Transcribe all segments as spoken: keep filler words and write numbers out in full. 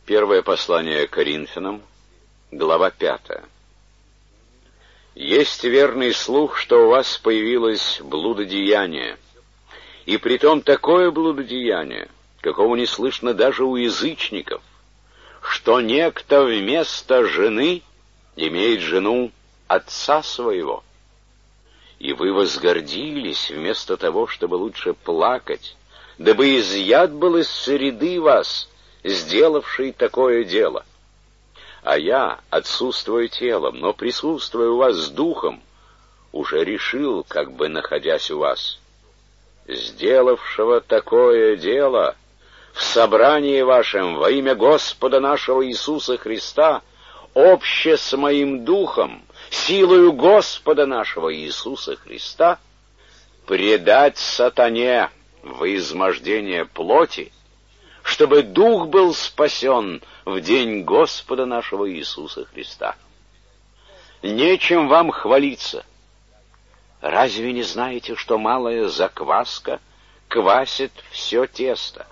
Первое послание Коринфянам, глава пятая. Есть верный слух, что у вас появилось блудодеяние, и притом такое блудодеяние, какого не слышно даже у язычников, что некто вместо жены имеет жену отца своего. И вы возгордились вместо того, чтобы лучше плакать, дабы изъят был из среды вас, сделавший такое дело. А я, отсутствуя телом, но присутствуя у вас с духом, уже решил, как бы находясь у вас, сделавшего такое дело в собрании вашем во имя Господа нашего Иисуса Христа, обще с моим духом, силою Господа нашего Иисуса Христа, предать сатане во измождение плоти, чтобы дух был спасен в день Господа нашего Иисуса Христа. Нечем вам хвалиться. Разве не знаете, что малая закваска квасит все тесто?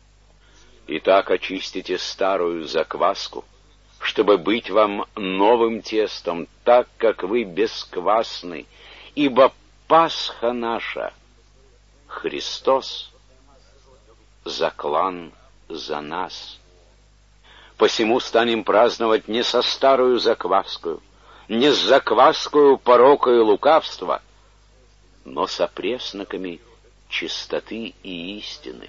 Итак, очистите старую закваску, чтобы быть вам новым тестом, так как вы бесквасны, ибо Пасха наша, Христос, заклан за нас. Посему станем праздновать не со старую закваскою, не с закваскою порока и лукавства, но со пресноками чистоты и истины.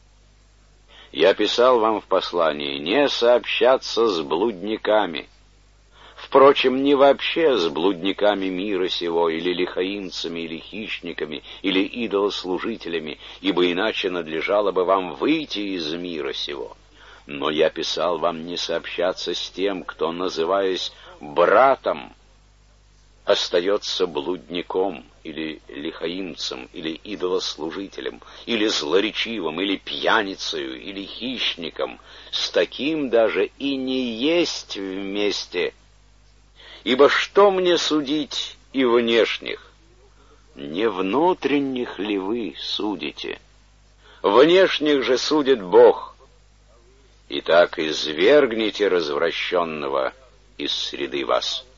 Я писал вам в послании не сообщаться с блудниками, впрочем, не вообще с блудниками мира сего, или лихаимцами, или хищниками, или идолослужителями, ибо иначе надлежало бы вам выйти из мира сего. Но я писал вам не сообщаться с тем, кто, называясь братом, остается блудником, или лихаимцем, или идолослужителем, или злоречивым, или пьяницею, или хищником. С таким даже и не есть вместе. Ибо что мне судить и внешних? Не внутренних ли вы судите? Внешних же судит Бог. Итак, извергните развращенного из среды вас.